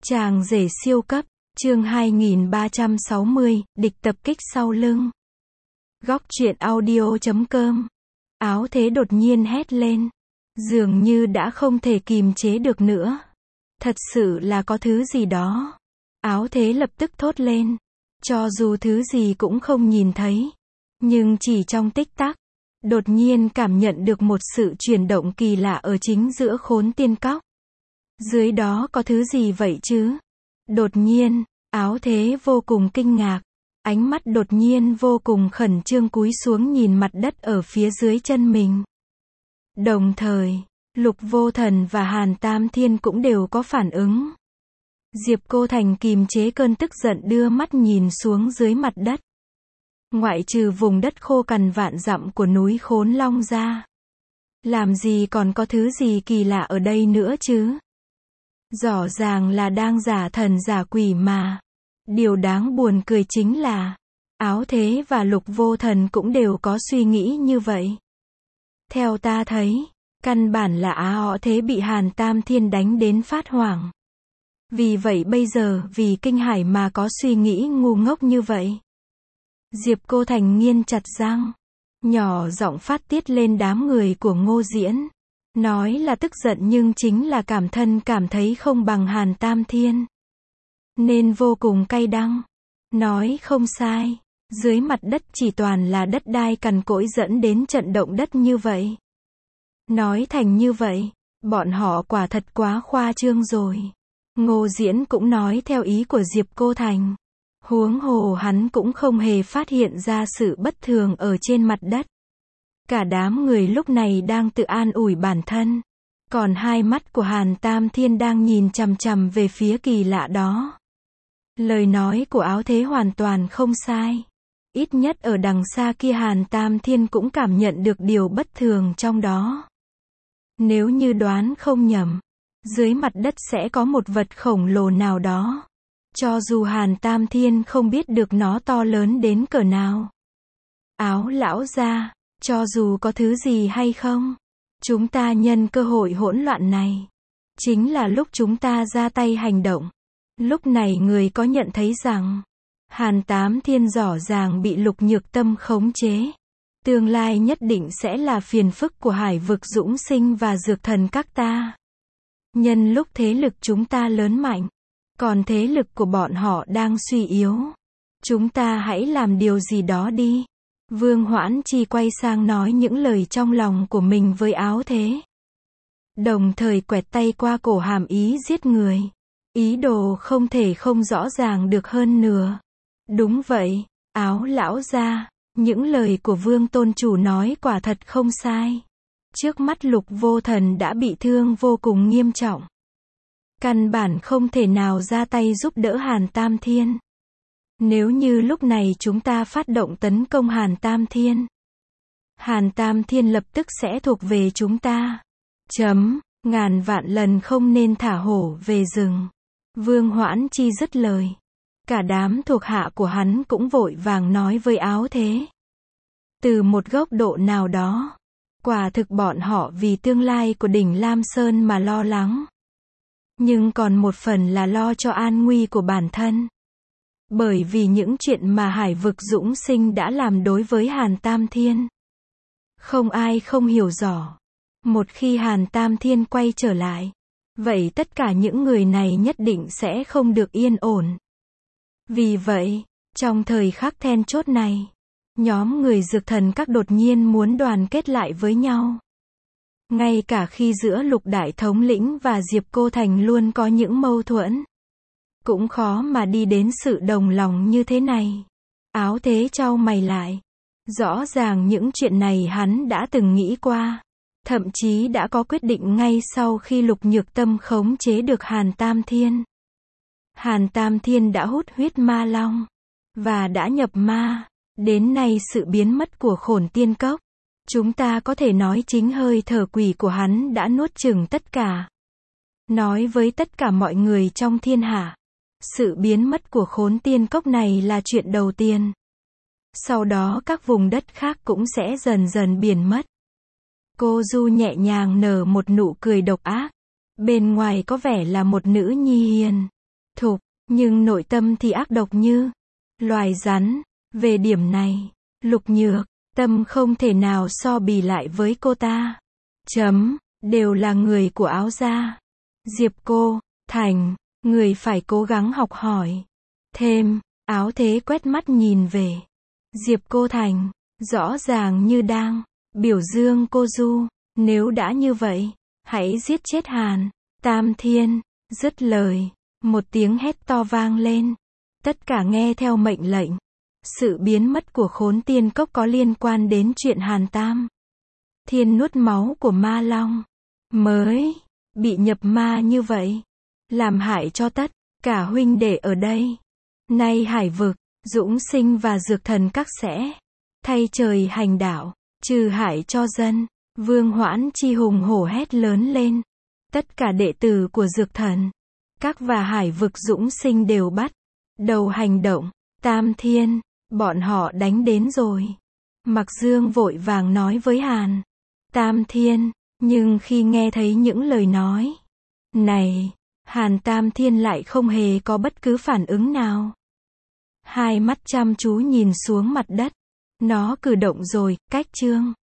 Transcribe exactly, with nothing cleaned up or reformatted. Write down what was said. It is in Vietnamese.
Chàng rể siêu cấp, chương hai nghìn ba trăm sáu mươi, địch tập kích sau lưng. Góc truyện audio chấm com. Áo thế đột nhiên hét lên. Dường như đã không thể kìm chế được nữa. Thật sự là có thứ gì đó. Áo thế lập tức thốt lên. Cho dù thứ gì cũng không nhìn thấy. Nhưng chỉ trong tích tắc, đột nhiên cảm nhận được một sự chuyển động kỳ lạ ở chính giữa khốn tiên cốc. Dưới đó có thứ gì vậy chứ? Đột nhiên, áo thế vô cùng kinh ngạc. Ánh mắt đột nhiên vô cùng khẩn trương cúi xuống nhìn mặt đất ở phía dưới chân mình. Đồng thời, Lục Vô Thần và Hàn Tam Thiên cũng đều có phản ứng. Diệp Cô Thành kìm chế cơn tức giận đưa mắt nhìn xuống dưới mặt đất. Ngoại trừ vùng đất khô cằn vạn dặm của núi Khốn Long ra, làm gì còn có thứ gì kỳ lạ ở đây nữa chứ? Rõ ràng là đang giả thần giả quỷ mà. Điều đáng buồn cười chính là, Áo Thế và Lục Vô Thần cũng đều có suy nghĩ như vậy. Theo ta thấy, căn bản là Áo Thế bị Hàn Tam Thiên đánh đến phát hoảng. Vì vậy bây giờ, vì kinh hãi mà có suy nghĩ ngu ngốc như vậy. Diệp Cô Thành nghiến chặt răng, nhỏ giọng phát tiết lên đám người của Ngô Diễn. Nói là tức giận nhưng chính là cảm thân cảm thấy không bằng Hàn Tam Thiên. Nên vô cùng cay đắng. Nói không sai, dưới mặt đất chỉ toàn là đất đai cằn cỗi dẫn đến trận động đất như vậy. Nói thành như vậy, bọn họ quả thật quá khoa trương rồi. Ngô Diễn cũng nói theo ý của Diệp Cô Thành. Huống hồ hắn cũng không hề phát hiện ra sự bất thường ở trên mặt đất. Cả đám người lúc này đang tự an ủi bản thân. Còn hai mắt của Hàn Tam Thiên đang nhìn chằm chằm về phía kỳ lạ đó. Lời nói của Áo Thế hoàn toàn không sai. Ít nhất ở đằng xa kia Hàn Tam Thiên cũng cảm nhận được điều bất thường trong đó. Nếu như đoán không nhầm, dưới mặt đất sẽ có một vật khổng lồ nào đó. Cho dù Hàn Tam Thiên không biết được nó to lớn đến cỡ nào. Áo lão gia, cho dù có thứ gì hay không, chúng ta nhân cơ hội hỗn loạn này. Chính là lúc chúng ta ra tay hành động. Lúc này người có nhận thấy rằng, Hàn Tám Thiên rõ ràng bị Lục Nhược Tâm khống chế. Tương lai nhất định sẽ là phiền phức của Hải Vực Dũng Sinh và Dược Thần các ta. Nhân lúc thế lực chúng ta lớn mạnh, còn thế lực của bọn họ đang suy yếu. Chúng ta hãy làm điều gì đó đi. Vương Hoãn Chi quay sang nói những lời trong lòng của mình với Áo Thế. Đồng thời quẹt tay qua cổ hàm ý giết người. Ý đồ không thể không rõ ràng được hơn nửa. Đúng vậy, Áo lão gia, những lời của Vương Tôn Chủ nói quả thật không sai. Trước mắt Lục Vô Thần đã bị thương vô cùng nghiêm trọng. Căn bản không thể nào ra tay giúp đỡ Hàn Tam Thiên. Nếu như lúc này chúng ta phát động tấn công Hàn Tam Thiên, Hàn Tam Thiên lập tức sẽ thuộc về chúng ta. Chấm, ngàn vạn lần không nên thả hổ về rừng. Vương Hoãn Chi dứt lời. Cả đám thuộc hạ của hắn cũng vội vàng nói với Áo Thế. Từ một góc độ nào đó, quả thực bọn họ vì tương lai của đỉnh Lam Sơn mà lo lắng. Nhưng còn một phần là lo cho an nguy của bản thân. Bởi vì những chuyện mà Hải Vực Dũng Sinh đã làm đối với Hàn Tam Thiên, không ai không hiểu rõ. Một khi Hàn Tam Thiên quay trở lại, vậy tất cả những người này nhất định sẽ không được yên ổn. Vì vậy, trong thời khắc then chốt này, nhóm người Dược Thần các đột nhiên muốn đoàn kết lại với nhau. Ngay cả khi giữa Lục Đại Thống lĩnh và Diệp Cô Thành luôn có những mâu thuẫn, cũng khó mà đi đến sự đồng lòng như thế này. Áo Thế chau mày lại. Rõ ràng những chuyện này hắn đã từng nghĩ qua. Thậm chí đã có quyết định ngay sau khi Lục Nhược Tâm khống chế được Hàn Tam Thiên. Hàn Tam Thiên đã hút huyết ma long, và đã nhập ma. Đến nay sự biến mất của Khổn Tiên Cốc, chúng ta có thể nói chính hơi thở quỷ của hắn đã nuốt chửng tất cả. Nói với tất cả mọi người trong thiên hạ, sự biến mất của Khốn Tiên Cốc này là chuyện đầu tiên. Sau đó các vùng đất khác cũng sẽ dần dần biến mất. Cô Du nhẹ nhàng nở một nụ cười độc ác. Bên ngoài có vẻ là một nữ nhi hiền. thục, nhưng nội tâm thì ác độc như loài rắn. Về điểm này, Lục Nhược Tâm không thể nào so bì lại với cô ta. Chấm, đều là người của Áo gia. Diệp Cô Thành, người phải cố gắng học hỏi. Thêm, Áo Thế quét mắt nhìn về Diệp Cô Thành, rõ ràng như đang biểu dương cô Du. Nếu đã như vậy, hãy giết chết Hàn Tam Thiên. Dứt lời, một tiếng hét to vang lên. Tất cả nghe theo mệnh lệnh. Sự biến mất của Khốn Tiên Cốc có liên quan đến chuyện Hàn Tam Thiên nuốt máu của ma long, mới bị nhập ma như vậy, làm hại cho tất cả huynh đệ ở đây. Nay Hải Vực, Dũng Sinh và Dược Thần các sẽ thay trời hành đạo, trừ hại cho dân. Vương Hoãn Chi hùng hổ hét lớn lên. Tất cả đệ tử của Dược Thần các và Hải Vực Dũng Sinh đều bắt đầu hành động. Tam Thiên, bọn họ đánh đến rồi. Mặc Dương vội vàng nói với Hàn Tam Thiên, nhưng khi nghe thấy những lời nói này, Hàn Tam Thiên lại không hề có bất cứ phản ứng nào. Hai mắt chăm chú nhìn xuống mặt đất. Nó cử động rồi, cách chương